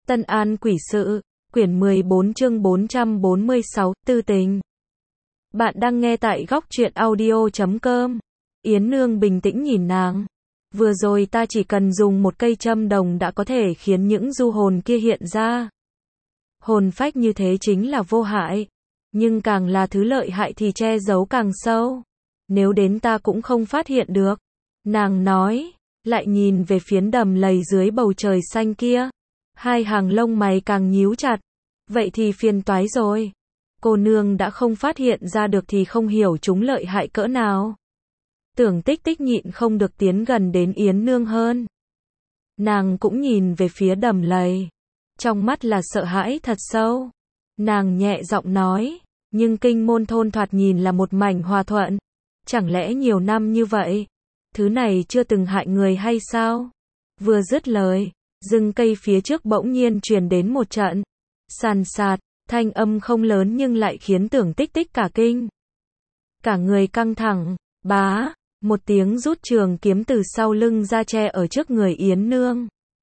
Tân An Quỷ Sự, quyển 14 chương 446, Tư Tình. Bạn đang nghe tại góc truyện audio.com. Yến Nương bình tĩnh nhìn nàng. Vừa rồi ta chỉ cần dùng một cây châm đồng đã có thể khiến những du hồn kia hiện ra. Hồn phách như thế chính là vô hại. Nhưng càng là thứ lợi hại thì che giấu càng sâu. Nếu đến ta cũng không phát hiện được. Nàng nói, lại nhìn về phiến đầm lầy dưới bầu trời xanh kia. Hai hàng lông mày càng nhíu chặt. Vậy thì phiền toái rồi. Cô nương đã không phát hiện ra được thì không hiểu chúng lợi hại cỡ nào. Tưởng Tích Tích nhịn không được tiến gần đến Yến Nương hơn. Nàng cũng nhìn về phía đầm lầy. Trong mắt là sợ hãi thật sâu. Nàng nhẹ giọng nói, nhưng Kinh Môn thôn thoạt nhìn là một mảnh hòa thuận. Chẳng lẽ nhiều năm như vậy, thứ này chưa từng hại người hay sao? Vừa dứt lời, rừng cây phía trước bỗng nhiên truyền đến một trận sàn sạt, thanh âm không lớn nhưng lại khiến Tưởng Tích Tích cả kinh. Cả người căng thẳng, bá, một tiếng rút trường kiếm từ sau lưng ra che ở trước người Yến Nương.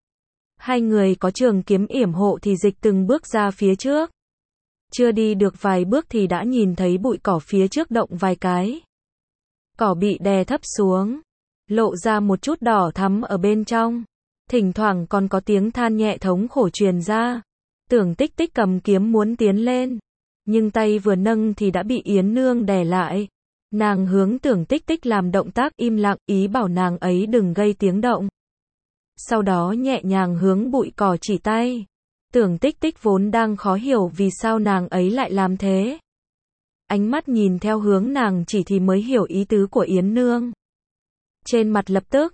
Hai người có trường kiếm yểm hộ thì dịch từng bước ra phía trước. Chưa đi được vài bước thì đã nhìn thấy bụi cỏ phía trước động vài cái. Cỏ bị đè thấp xuống, lộ ra một chút đỏ thắm ở bên trong. Thỉnh thoảng còn có tiếng than nhẹ thống khổ truyền ra. Tưởng Tích Tích cầm kiếm muốn tiến lên, nhưng tay vừa nâng thì đã bị Yến Nương đè lại. Nàng hướng Tưởng Tích Tích làm động tác im lặng, ý bảo nàng ấy đừng gây tiếng động. Sau đó nhẹ nhàng hướng bụi cỏ chỉ tay. Tưởng Tích Tích vốn đang khó hiểu vì sao nàng ấy lại làm thế. Ánh mắt nhìn theo hướng nàng chỉ thì mới hiểu ý tứ của Yến Nương. Trên mặt lập tức,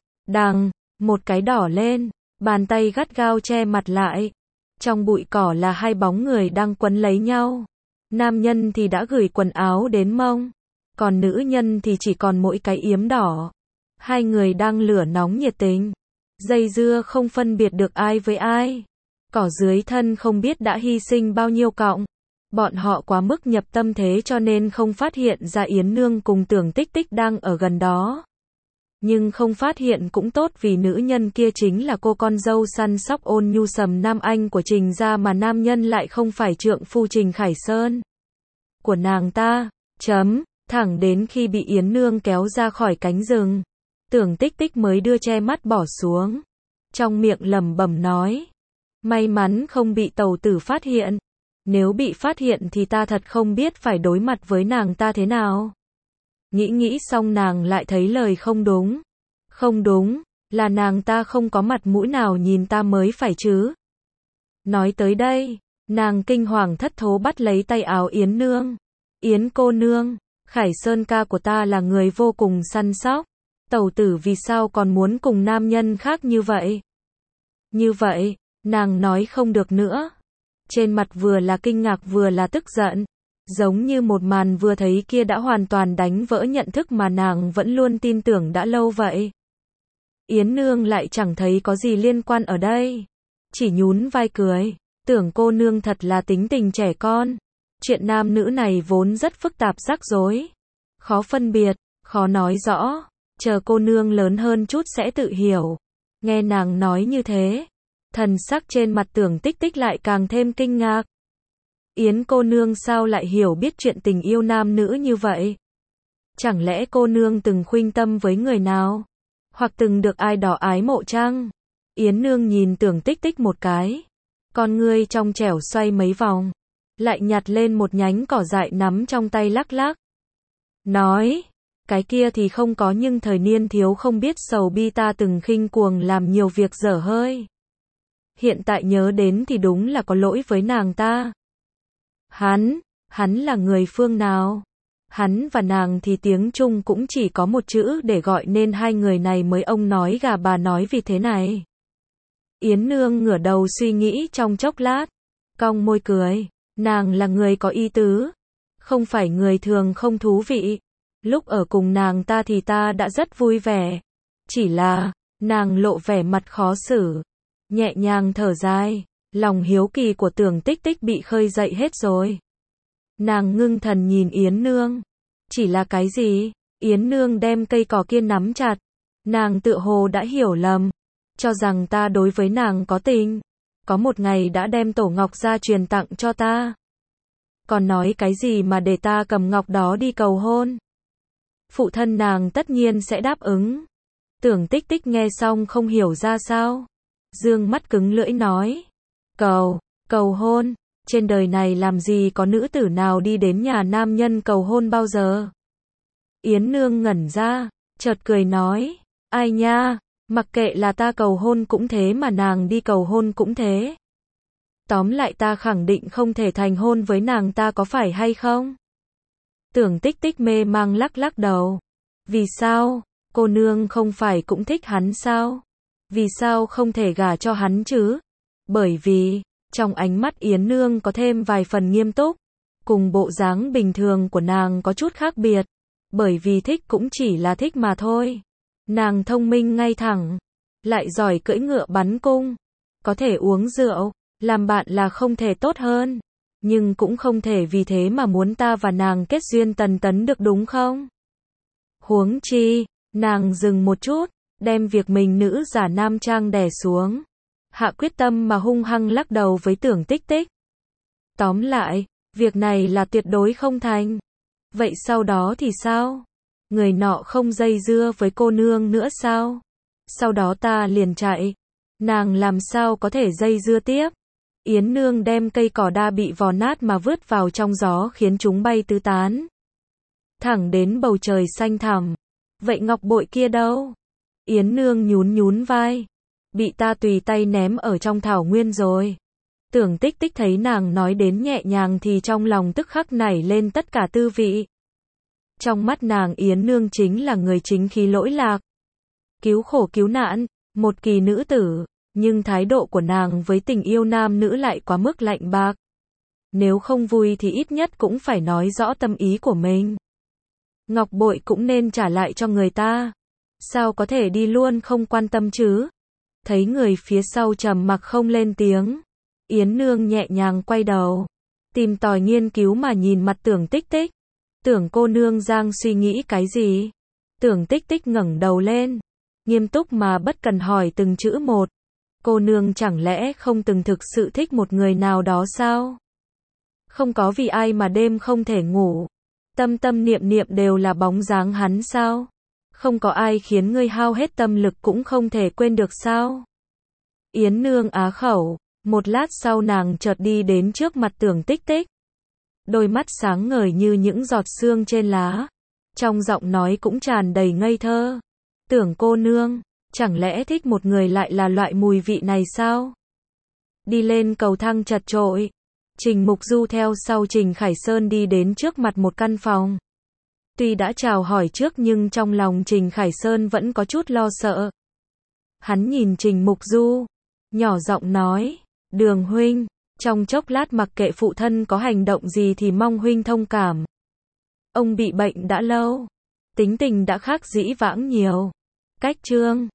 một cái đỏ lên, bàn tay gắt gao che mặt lại. Trong bụi cỏ là hai bóng người đang quấn lấy nhau. Nam nhân thì đã gửi quần áo đến mông, còn nữ nhân thì chỉ còn mỗi cái yếm đỏ. Hai người đang lửa nóng nhiệt tình, dây dưa không phân biệt được ai với ai. Cỏ dưới thân không biết đã hy sinh bao nhiêu cọng. Bọn họ quá mức nhập tâm thế cho nên không phát hiện ra Yến Nương cùng Tưởng Tích Tích đang ở gần đó. Nhưng không phát hiện cũng tốt vì nữ nhân kia chính là cô con dâu săn sóc ôn nhu sầm nam anh của Trình gia mà nam nhân lại không phải trượng phu Trình Khải Sơn của nàng ta. Thẳng đến khi bị Yến Nương kéo ra khỏi cánh rừng, Tưởng Tích Tích mới đưa che mắt bỏ xuống. Trong miệng lẩm bẩm nói, may mắn không bị tàu tử phát hiện. Nếu bị phát hiện thì ta thật không biết phải đối mặt với nàng ta thế nào. Nghĩ xong nàng lại thấy lời không đúng. Không đúng, là nàng ta không có mặt mũi nào nhìn ta mới phải chứ. Nói tới đây, nàng kinh hoàng thất thố bắt lấy tay áo Yến Nương. Yến cô nương, Khải Sơn ca của ta là người vô cùng săn sóc. Tẩu tử vì sao còn muốn cùng nam nhân khác như vậy? Như vậy, nàng nói không được nữa. Trên mặt vừa là kinh ngạc vừa là tức giận. Giống như một màn vừa thấy kia đã hoàn toàn đánh vỡ nhận thức mà nàng vẫn luôn tin tưởng đã lâu vậy. Yến Nương lại chẳng thấy có gì liên quan ở đây. Chỉ nhún vai cười. Tưởng cô nương thật là tính tình trẻ con. Chuyện nam nữ này vốn rất phức tạp rắc rối. Khó phân biệt, khó nói rõ. Chờ cô nương lớn hơn chút sẽ tự hiểu. Nghe nàng nói như thế, thần sắc trên mặt Tưởng Tích Tích lại càng thêm kinh ngạc. Yến cô nương sao lại hiểu biết chuyện tình yêu nam nữ như vậy? Chẳng lẽ cô nương từng khuynh tâm với người nào? Hoặc từng được ai đó ái mộ chăng? Yến Nương nhìn Tưởng Tích Tích một cái. Con ngươi trong trẻo xoay mấy vòng. Lại nhặt lên một nhánh cỏ dại nắm trong tay lắc lắc. Nói, cái kia thì không có nhưng thời niên thiếu không biết sầu bi ta từng khinh cuồng làm nhiều việc dở hơi. Hiện tại nhớ đến thì đúng là có lỗi với nàng ta. Hắn là người phương nào? Hắn và nàng thì tiếng Trung cũng chỉ có một chữ để gọi nên hai người này mới ông nói gà bà nói vì thế này. Yến Nương ngửa đầu suy nghĩ trong chốc lát, cong môi cười, nàng là người có ý tứ, không phải người thường không thú vị. Lúc ở cùng nàng ta thì ta đã rất vui vẻ, chỉ là, nàng lộ vẻ mặt khó xử, nhẹ nhàng thở dài. Lòng hiếu kỳ của Tưởng Tích Tích bị khơi dậy hết rồi. Nàng ngưng thần nhìn Yến Nương. Chỉ là cái gì? Yến Nương đem cây cỏ kia nắm chặt. Nàng tựa hồ đã hiểu lầm. Cho rằng ta đối với nàng có tình. có một ngày đã đem tổ ngọc ra truyền tặng cho ta. Còn nói cái gì mà để ta cầm ngọc đó đi cầu hôn. Phụ thân nàng tất nhiên sẽ đáp ứng. Tưởng Tích Tích nghe xong không hiểu ra sao. Dương mắt cứng lưỡi nói. Cầu hôn, trên đời này làm gì có nữ tử nào đi đến nhà nam nhân cầu hôn bao giờ. Yến Nương ngẩn ra, chợt cười nói. Ai nha, mặc kệ là ta cầu hôn cũng thế mà nàng đi cầu hôn cũng thế. Tóm lại ta khẳng định không thể thành hôn với nàng ta có phải hay không? Tưởng Tích Tích mê mang lắc lắc đầu. Vì sao? Cô nương không phải cũng thích hắn sao? Vì sao không thể gả cho hắn chứ? Bởi vì, trong ánh mắt Yến Nương có thêm vài phần nghiêm túc, cùng bộ dáng bình thường của nàng có chút khác biệt. Bởi vì thích cũng chỉ là thích mà thôi. Nàng thông minh ngay thẳng, lại giỏi cưỡi ngựa bắn cung, có thể uống rượu, làm bạn là không thể tốt hơn. Nhưng cũng không thể vì thế mà muốn ta và nàng kết duyên tần tấn được đúng không? Huống chi, nàng dừng một chút, đem việc mình nữ giả nam trang đè xuống. Hạ quyết tâm mà hung hăng lắc đầu với Tưởng Tích Tích. Tóm lại, việc này là tuyệt đối không thành. Vậy sau đó thì sao? Người nọ không dây dưa với cô nương nữa sao? Sau đó ta liền chạy. Nàng làm sao có thể dây dưa tiếp? Yến Nương đem cây cỏ đa bị vò nát mà vứt vào trong gió khiến chúng bay tứ tán. Thẳng đến bầu trời xanh thẳm. Vậy ngọc bội kia đâu? Yến Nương nhún nhún vai. Bị ta tùy tay ném ở trong thảo nguyên rồi. Tưởng Tích Tích thấy nàng nói đến nhẹ nhàng thì trong lòng tức khắc nảy lên tất cả tư vị. Trong mắt nàng Yến Nương chính là người chính khí lỗi lạc. Cứu khổ cứu nạn, một kỳ nữ tử, nhưng thái độ của nàng với tình yêu nam nữ lại quá mức lạnh bạc. Nếu không vui thì ít nhất cũng phải nói rõ tâm ý của mình. Ngọc bội cũng nên trả lại cho người ta. Sao có thể đi luôn không quan tâm chứ? Thấy người phía sau trầm mặc không lên tiếng. Yến Nương nhẹ nhàng quay đầu. Tìm tòi nghiên cứu mà nhìn mặt Tưởng Tích Tích. Tưởng cô nương giang suy nghĩ cái gì? Tưởng Tích Tích ngẩng đầu lên. Nghiêm túc mà bất cần hỏi từng chữ một. Cô nương chẳng lẽ không từng thực sự thích một người nào đó sao? Không có vì ai mà đêm không thể ngủ. Tâm tâm niệm niệm đều là bóng dáng hắn sao? Không có ai khiến ngươi hao hết tâm lực cũng không thể quên được sao? Yến Nương á khẩu, một lát sau nàng chợt đi đến trước mặt Tưởng Tích Tích. Đôi mắt sáng ngời như những giọt sương trên lá. Trong giọng nói cũng tràn đầy ngây thơ. Tưởng cô nương, chẳng lẽ thích một người lại là loại mùi vị này sao? Đi lên cầu thang chật chội. Trình Mục Du theo sau Trình Khải Sơn đi đến trước mặt một căn phòng. Tuy đã chào hỏi trước nhưng trong lòng Trình Khải Sơn vẫn có chút lo sợ. Hắn nhìn Trình Mục Du, nhỏ giọng nói, Đường huynh, trong chốc lát mặc kệ phụ thân có hành động gì thì mong huynh thông cảm. Ông bị bệnh đã lâu, tính tình đã khác dĩ vãng nhiều. Cách chương